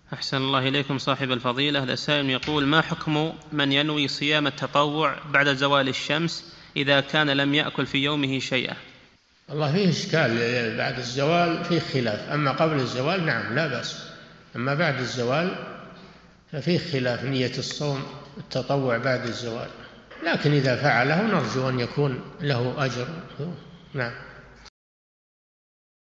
أحسن الله إليكم صاحب الفضيلة. السائل يقول: ما حكم من ينوي صيام التطوع بعد زوال الشمس إذا كان لم يأكل في يومه شيئا؟ الله فيه إشكال، بعد الزوال فيه خلاف، أما قبل الزوال نعم لا بأس، أما بعد الزوال ففيه خلاف نية الصوم التطوع بعد الزوال، لكن إذا فعله نرجو أن يكون له أجر. نعم.